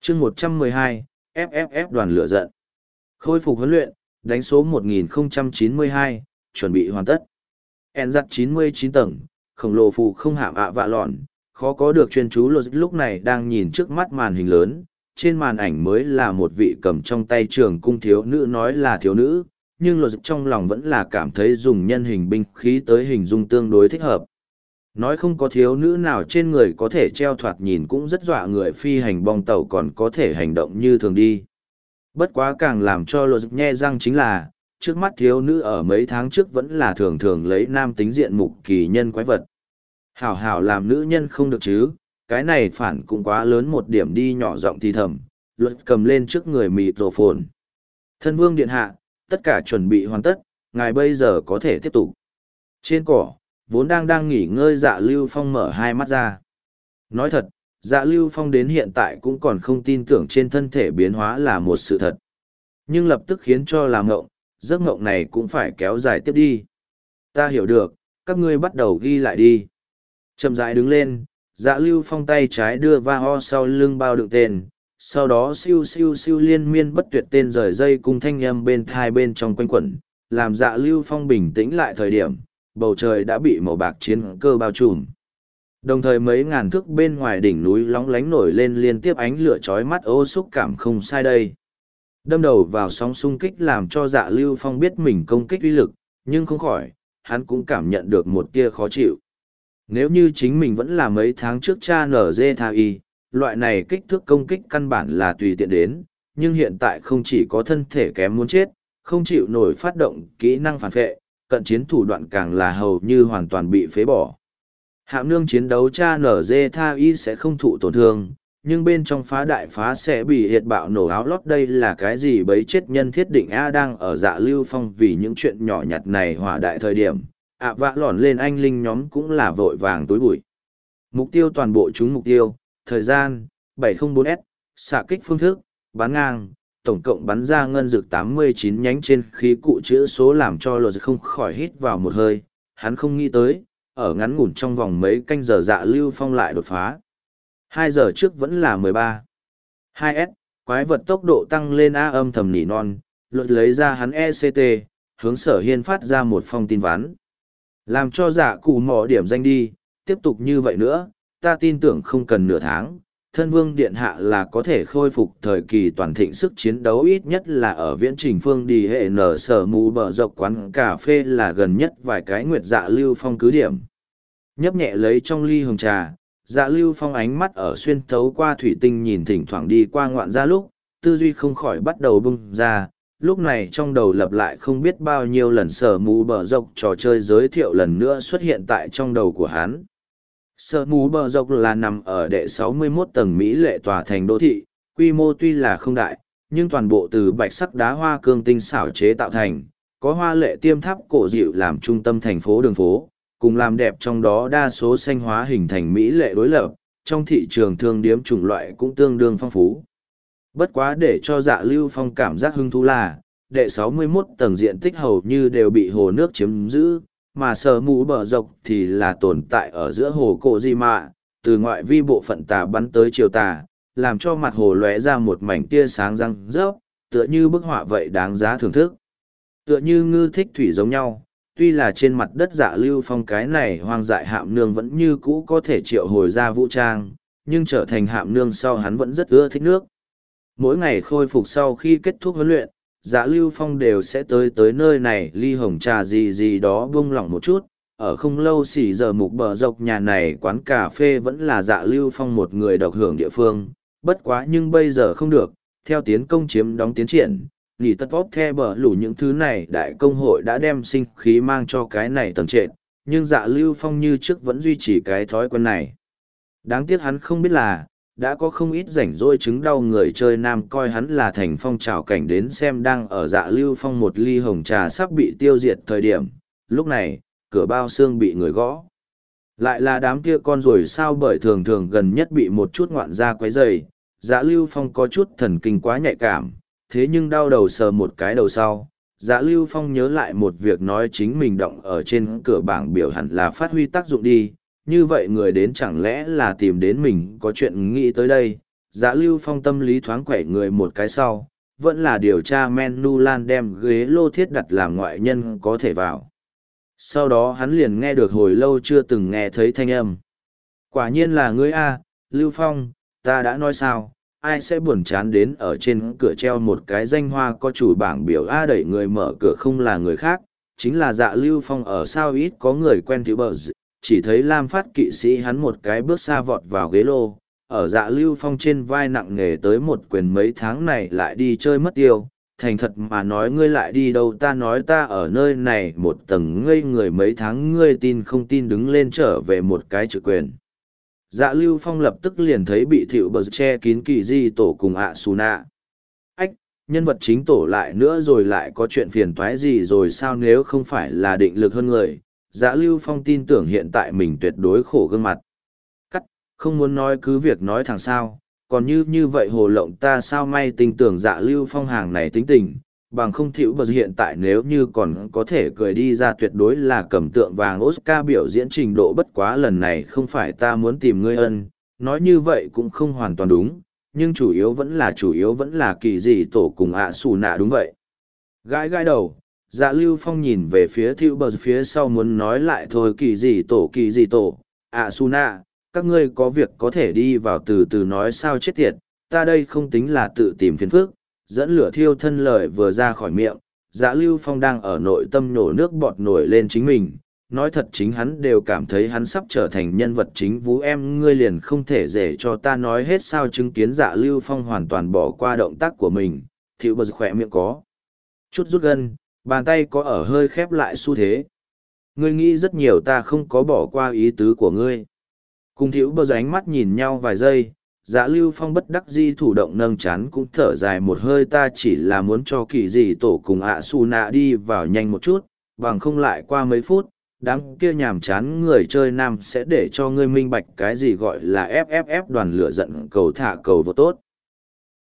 chương 112, FFF đoàn lửa giận. Khôi phục huấn luyện, đánh số 1092, chuẩn bị hoàn tất. En giặt 99 tầng, khổng lồ phù không hạm vạ lòn, khó có được chuyên chú lúc này đang nhìn trước mắt màn hình lớn. Trên màn ảnh mới là một vị cầm trong tay trường cung thiếu nữ, nói là thiếu nữ, nhưng Logic trong lòng vẫn là cảm thấy dùng nhân hình binh khí tới hình dung tương đối thích hợp. Nói không có thiếu nữ nào trên người có thể treo thoạt nhìn cũng rất dọa người, phi hành bong tàu còn có thể hành động như thường đi. Bất quá càng làm cho Logic nhe răng chính là, trước mắt thiếu nữ ở mấy tháng trước vẫn là thường thường lấy nam tính diện mục kỳ nhân quái vật. Hảo hảo làm nữ nhân không được chứ, cái này phản cũng quá lớn một điểm đi, nhỏ giọng thì thầm, Luật cầm lên trước người microphone. Thân vương điện hạ, tất cả chuẩn bị hoàn tất, ngài bây giờ có thể tiếp tục. Trên cỏ, vốn đang nghỉ ngơi Dạ Lưu Phong mở hai mắt ra. Nói thật, Dạ Lưu Phong đến hiện tại cũng còn không tin tưởng trên thân thể biến hóa là một sự thật. Nhưng lập tức khiến cho làm ngộng, giấc ngộng này cũng phải kéo dài tiếp đi. Ta hiểu được, các ngươi bắt đầu ghi lại đi. Chậm rãi đứng lên, Dạ Lưu Phong tay trái đưa va ho sau lưng bao đựng tên, sau đó siêu siêu siêu liên miên bất tuyệt tên rời dây cùng thanh âm bên thai bên trong quanh quẩn, làm Dạ Lưu Phong bình tĩnh lại thời điểm, bầu trời đã bị màu bạc chiến cơ bao trùm. Đồng thời mấy ngàn thước bên ngoài đỉnh núi lóng lánh nổi lên liên tiếp ánh lửa chói mắt, ô xúc cảm không sai đây. Đâm đầu vào sóng xung kích làm cho Dạ Lưu Phong biết mình công kích uy lực, nhưng không khỏi, hắn cũng cảm nhận được một tia khó chịu. Nếu như chính mình vẫn là mấy tháng trước cha NG Tha Y, loại này kích thước công kích căn bản là tùy tiện đến, nhưng hiện tại không chỉ có thân thể kém muốn chết, không chịu nổi phát động kỹ năng phản phệ, cận chiến thủ đoạn càng là hầu như hoàn toàn bị phế bỏ. Hạm nương chiến đấu cha NG Tha Y sẽ không thụ tổn thương, nhưng bên trong phá đại phá sẽ bị hiệt bạo nổ áo lót, đây là cái gì bấy chết nhân thiết định A đang ở Dạ Lưu Phong vì những chuyện nhỏ nhặt này hỏa đại thời điểm. Vạ lỏn lên anh linh nhóm cũng là vội vàng túi bụi. Mục tiêu toàn bộ chúng mục tiêu, thời gian, 704S, xạ kích phương thức, bắn ngang, tổng cộng bắn ra ngân dược 89 nhánh trên khí cụ chữ số làm cho Lột không khỏi hít vào một hơi, hắn không nghĩ tới, ở ngắn ngủn trong vòng mấy canh giờ Dạ Lưu Phong lại đột phá. 2 giờ trước vẫn là 13. 2S, quái vật tốc độ tăng lên A âm thầm nỉ non, Lột lấy ra hắn ECT, hướng Sở Hiên phát ra một phong tin vắn. Làm cho Dạ cụ mỏ điểm danh đi, tiếp tục như vậy nữa, ta tin tưởng không cần nửa tháng, thân vương điện hạ là có thể khôi phục thời kỳ toàn thịnh sức chiến đấu, ít nhất là ở viễn trình phương đi hệ nở sở mù bờ dọc quán cà phê là gần nhất vài cái nguyệt Dạ Lưu Phong cứ điểm. Nhấp nhẹ lấy trong ly hồng trà, Dạ Lưu Phong ánh mắt ở xuyên thấu qua thủy tinh nhìn thỉnh thoảng đi qua ngoạn ra lúc, tư duy không khỏi bắt đầu bung ra. Lúc này trong đầu lặp lại không biết bao nhiêu lần sở mù bờ dọc trò chơi giới thiệu lần nữa xuất hiện tại trong đầu của hắn. Sở mù bờ dọc là nằm ở đệ 61 tầng Mỹ lệ tòa thành đô thị, quy mô tuy là không đại, nhưng toàn bộ từ bạch sắc đá hoa cương tinh xảo chế tạo thành, có hoa lệ tiêm tháp cổ dịu làm trung tâm thành phố đường phố, cùng làm đẹp trong đó đa số xanh hóa hình thành Mỹ lệ đối lập, trong thị trường thương điếm chủng loại cũng tương đương phong phú. Bất quá để cho Dạ Lưu Phong cảm giác hứng thú là, đệ 61 tầng diện tích hầu như đều bị hồ nước chiếm giữ, mà sở mũ bờ dọc thì là tồn tại ở giữa hồ Cổ Di Mạ, từ ngoại vi bộ phận tà bắn tới chiều tà, làm cho mặt hồ lóe ra một mảnh tia sáng răng rớp, tựa như bức họa vậy đáng giá thưởng thức. Tựa như ngư thích thủy giống nhau, tuy là trên mặt đất Dạ Lưu Phong cái này hoang dại hạm nương vẫn như cũ có thể triệu hồi ra vũ trang, nhưng trở thành hạm nương sau hắn vẫn rất ưa thích nước. Mỗi ngày khôi phục sau khi kết thúc huấn luyện, Dạ Lưu Phong đều sẽ tới nơi này ly hồng trà gì đó buông lỏng một chút. Ở không lâu xỉ giờ mục bờ dọc nhà này quán cà phê vẫn là Dạ Lưu Phong một người độc hưởng địa phương, bất quá nhưng bây giờ không được, theo tiến công chiếm đóng tiến triển, lì tất vóp the bờ lủ những thứ này đại công hội đã đem sinh khí mang cho cái này tầng trệt, nhưng Dạ Lưu Phong như trước vẫn duy trì cái thói quen này. Đáng tiếc hắn không biết là, đã có không ít rảnh rỗi chứng đau người chơi nam coi hắn là thành phong trào cảnh đến xem đang ở Dạ Lưu Phong một ly hồng trà sắp bị tiêu diệt thời điểm. Lúc này, cửa bao xương bị người gõ. Lại là đám kia con rồi sao, bởi thường thường gần nhất bị một chút ngoạn gia quấy rầy. Dạ Lưu Phong có chút thần kinh quá nhạy cảm, thế nhưng đau đầu sờ một cái đầu sau. Dạ Lưu Phong nhớ lại một việc nói chính mình động ở trên cửa bảng biểu hẳn là phát huy tác dụng đi. Như vậy người đến chẳng lẽ là tìm đến mình có chuyện nghĩ tới đây, Dạ Lưu Phong tâm lý thoáng quẩy người một cái sau, vẫn là điều tra menu lan đem ghế lô thiết đặt làm ngoại nhân có thể vào. Sau đó hắn liền nghe được hồi lâu chưa từng nghe thấy thanh âm. Quả nhiên là ngươi a, Lưu Phong, ta đã nói sao, ai sẽ buồn chán đến ở trên cửa treo một cái danh hoa có chủ bảng biểu a, đẩy người mở cửa không là người khác, chính là Dạ Lưu Phong. Ở sao ít có người quen thiếu bờ, chỉ thấy Lam Phát kỵ sĩ hắn một cái bước xa vọt vào ghế lô, ở Dạ Lưu Phong trên vai nặng nề tới một quyền mấy tháng này lại đi chơi mất tiêu. Thành thật mà nói, ngươi lại đi đâu? Ta nói ta ở nơi này một tầng ngây người mấy tháng, ngươi tin không tin? Đứng lên trở về một cái trực quyền. Dạ Lưu Phong lập tức liền thấy bị Thiệu Bờ che kín Kỳ Di tổ cùng ạ Xù Nạ. Ách, nhân vật chính tổ lại nữa rồi, lại có chuyện phiền toái gì rồi sao? Nếu không phải là định lực hơn người, Dạ Lưu Phong tin tưởng hiện tại mình tuyệt đối khổ gương mặt. Cắt, không muốn nói cứ việc nói thẳng sao, còn như vậy hồ lộng ta sao? May tin tưởng Dạ Lưu Phong hàng này tính tình, bằng không Thiệu Bờ hiện tại nếu như còn có thể cười đi ra tuyệt đối là cầm tượng vàng Oscar biểu diễn trình độ. Bất quá lần này không phải ta muốn tìm ngươi ân, nói như vậy cũng không hoàn toàn đúng, nhưng chủ yếu vẫn là Kỳ Dị tổ cùng ạ Xù Nạ. Đúng vậy. Gãi gãi đầu, Dạ Lưu Phong nhìn về phía Thiệu Bờ phía sau muốn nói lại thôi. Kỳ Dị tổ, ạ Xù Nạ, các ngươi có việc có thể đi vào từ từ nói. Sao chết tiệt, ta đây không tính là tự tìm phiền phức. Dẫn lửa thiêu thân lời vừa ra khỏi miệng, Dạ Lưu Phong đang ở nội tâm nổ nước bọt nổi lên chính mình. Nói thật chính hắn đều cảm thấy hắn sắp trở thành nhân vật chính. Vú em ngươi liền không thể để cho ta nói hết sao? Chứng kiến Dạ Lưu Phong hoàn toàn bỏ qua động tác của mình, Thiệu Bờ khỏe miệng có chút rút gân, bàn tay có ở hơi khép lại xu thế. Ngươi nghĩ rất nhiều, ta không có bỏ qua ý tứ của ngươi. Cùng Thiệu Bờ ánh mắt nhìn nhau vài giây, Dạ Lưu Phong bất đắc dĩ thủ động nâng chán cũng thở dài một hơi. Ta chỉ là muốn cho Kỳ Dị tổ cùng ạ Xù Nạ đi vào nhanh một chút, bằng không lại qua mấy phút, đám kia nhàm chán người chơi nam sẽ để cho ngươi minh bạch cái gì gọi là FFF đoàn lửa giận cầu thả cầu vô tốt.